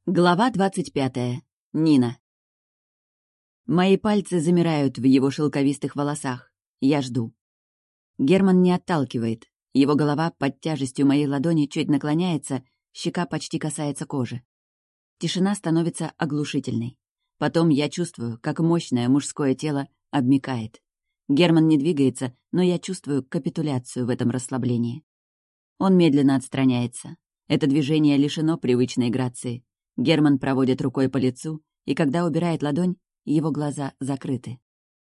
Глава 25. Нина. Мои пальцы замирают в его шелковистых волосах. Я жду. Герман не отталкивает. Его голова под тяжестью моей ладони чуть наклоняется, щека почти касается кожи. Тишина становится оглушительной. Потом я чувствую, как мощное мужское тело обмякает. Герман не двигается, но я чувствую капитуляцию в этом расслаблении. Он медленно отстраняется. Это движение лишено привычной грации. Герман проводит рукой по лицу, и когда убирает ладонь, его глаза закрыты.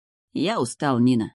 «Я устал, Нина».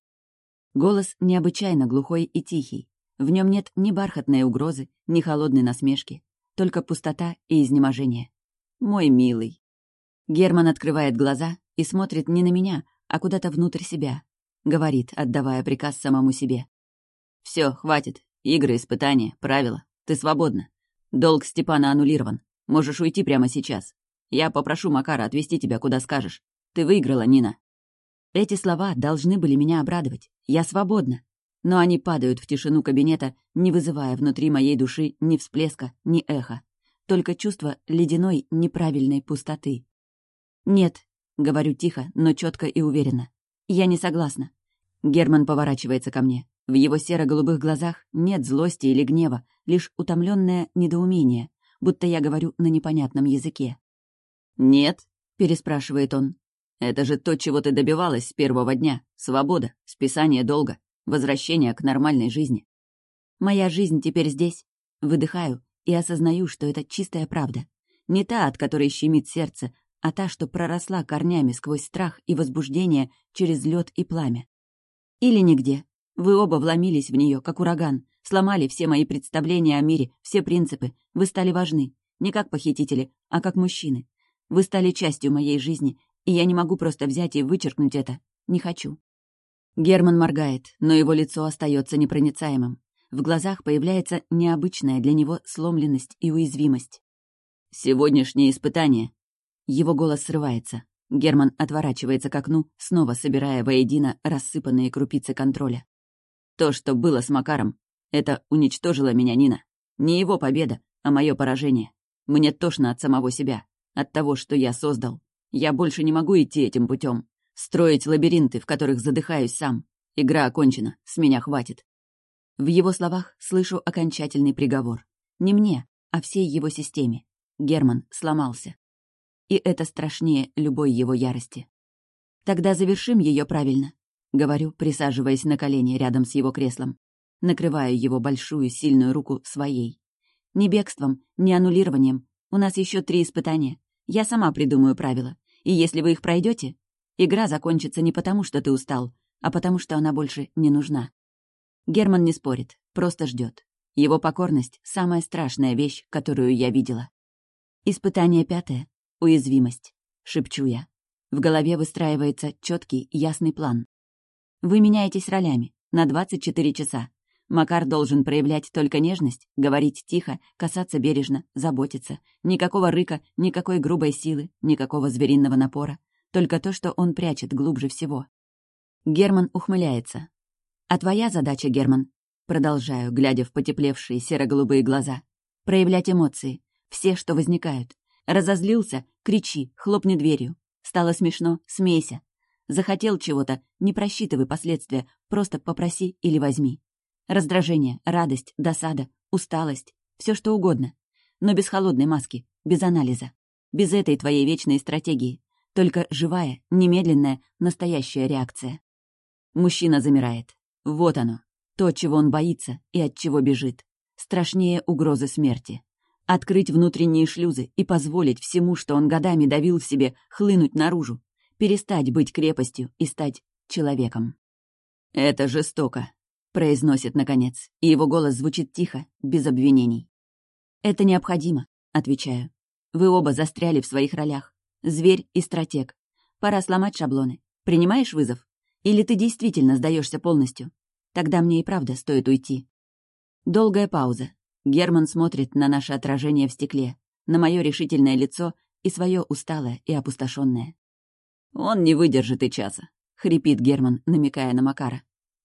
Голос необычайно глухой и тихий. В нем нет ни бархатной угрозы, ни холодной насмешки, только пустота и изнеможение. «Мой милый». Герман открывает глаза и смотрит не на меня, а куда-то внутрь себя. Говорит, отдавая приказ самому себе. «Все, хватит. Игры, испытания, правила. Ты свободна. Долг Степана аннулирован. Можешь уйти прямо сейчас. Я попрошу Макара отвезти тебя, куда скажешь. Ты выиграла, Нина». Эти слова должны были меня обрадовать. Я свободна. Но они падают в тишину кабинета, не вызывая внутри моей души ни всплеска, ни эха. Только чувство ледяной, неправильной пустоты. «Нет», — говорю тихо, но четко и уверенно. «Я не согласна». Герман поворачивается ко мне. В его серо-голубых глазах нет злости или гнева, лишь утомленное недоумение, будто я говорю на непонятном языке. «Нет?» — переспрашивает он. «Это же то, чего ты добивалась с первого дня. Свобода, списание долга, возвращение к нормальной жизни». «Моя жизнь теперь здесь». Выдыхаю и осознаю, что это чистая правда. Не та, от которой щемит сердце, а та, что проросла корнями сквозь страх и возбуждение через лед и пламя. Или нигде. Вы оба вломились в нее, как ураган, сломали все мои представления о мире, все принципы. Вы стали важны. Не как похитители, а как мужчины. Вы стали частью моей жизни, и я не могу просто взять и вычеркнуть это. Не хочу. Герман моргает, но его лицо остается непроницаемым. В глазах появляется необычная для него сломленность и уязвимость. «Сегодняшнее испытание». Его голос срывается. Герман отворачивается к окну, снова собирая воедино рассыпанные крупицы контроля. «То, что было с Макаром, это уничтожило меня, Нина. Не его победа, а мое поражение. Мне тошно от самого себя, от того, что я создал. Я больше не могу идти этим путем, строить лабиринты, в которых задыхаюсь сам. Игра окончена, с меня хватит». В его словах слышу окончательный приговор. Не мне, а всей его системе. Герман сломался. И это страшнее любой его ярости. «Тогда завершим ее правильно», — говорю, присаживаясь на колени рядом с его креслом. Накрываю его большую, сильную руку своей. «Ни бегством, ни аннулированием. У нас еще 3 испытания. Я сама придумаю правила. И если вы их пройдете, игра закончится не потому, что ты устал, а потому, что она больше не нужна». Герман не спорит, просто ждет. Его покорность — самая страшная вещь, которую я видела. Испытание 5. Уязвимость. Шепчу я. В голове выстраивается четкий, ясный план. Вы меняетесь ролями на 24 часа. Макар должен проявлять только нежность, говорить тихо, касаться бережно, заботиться. Никакого рыка, никакой грубой силы, никакого звериного напора. Только то, что он прячет глубже всего. Герман ухмыляется. «А твоя задача, Герман?» Продолжаю, глядя в потеплевшие серо-голубые глаза. «Проявлять эмоции. Все, что возникают. Разозлился — кричи, хлопни дверью. Стало смешно — смейся. Захотел чего-то — не просчитывай последствия, просто попроси или возьми. Раздражение, радость, досада, усталость — все что угодно. Но без холодной маски, без анализа. Без этой твоей вечной стратегии. Только живая, немедленная, настоящая реакция». Мужчина замирает. Вот оно. То, чего он боится и от чего бежит. Страшнее угрозы смерти. Открыть внутренние шлюзы и позволить всему, что он годами давил в себе, хлынуть наружу. Перестать быть крепостью и стать человеком. «Это жестоко», — произносит наконец, и его голос звучит тихо, без обвинений. «Это необходимо», — отвечаю. «Вы оба застряли в своих ролях. Зверь и стратег. Пора сломать шаблоны. Принимаешь вызов? Или ты действительно сдаешься полностью? Тогда мне и правда стоит уйти». Долгая пауза. Герман смотрит на наше отражение в стекле, на мое решительное лицо и свое усталое и опустошенное. «Он не выдержит и часа», — хрипит Герман, намекая на Макара.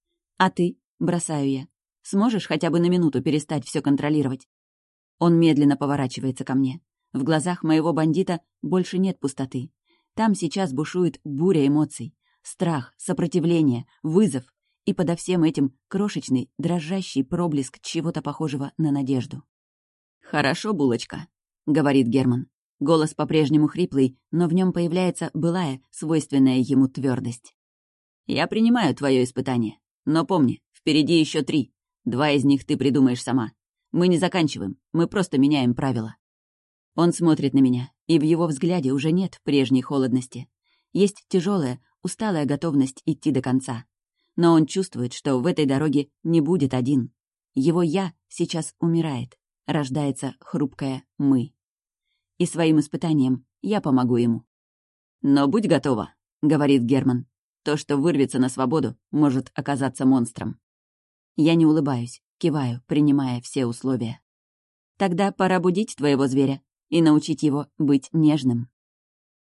«А ты?» — бросаю я. «Сможешь хотя бы на минуту перестать все контролировать?» Он медленно поворачивается ко мне. В глазах моего бандита больше нет пустоты. Там сейчас бушует буря эмоций. Страх, сопротивление, вызов. И подо всем этим крошечный, дрожащий проблеск чего-то похожего на надежду. «Хорошо, булочка», — говорит Герман. Голос по-прежнему хриплый, но в нем появляется былая, свойственная ему твердость. «Я принимаю твое испытание. Но помни, впереди еще 3. 2 из них ты придумаешь сама. Мы не заканчиваем, мы просто меняем правила». Он смотрит на меня, и в его взгляде уже нет прежней холодности. Есть тяжелая, усталая готовность идти до конца. Но он чувствует, что в этой дороге не будет один. Его «я» сейчас умирает, рождается хрупкое «мы». И своим испытанием я помогу ему. «Но будь готова», — говорит Герман. «То, что вырвется на свободу, может оказаться монстром». Я не улыбаюсь, киваю, принимая все условия. «Тогда пора будить твоего зверя и научить его быть нежным».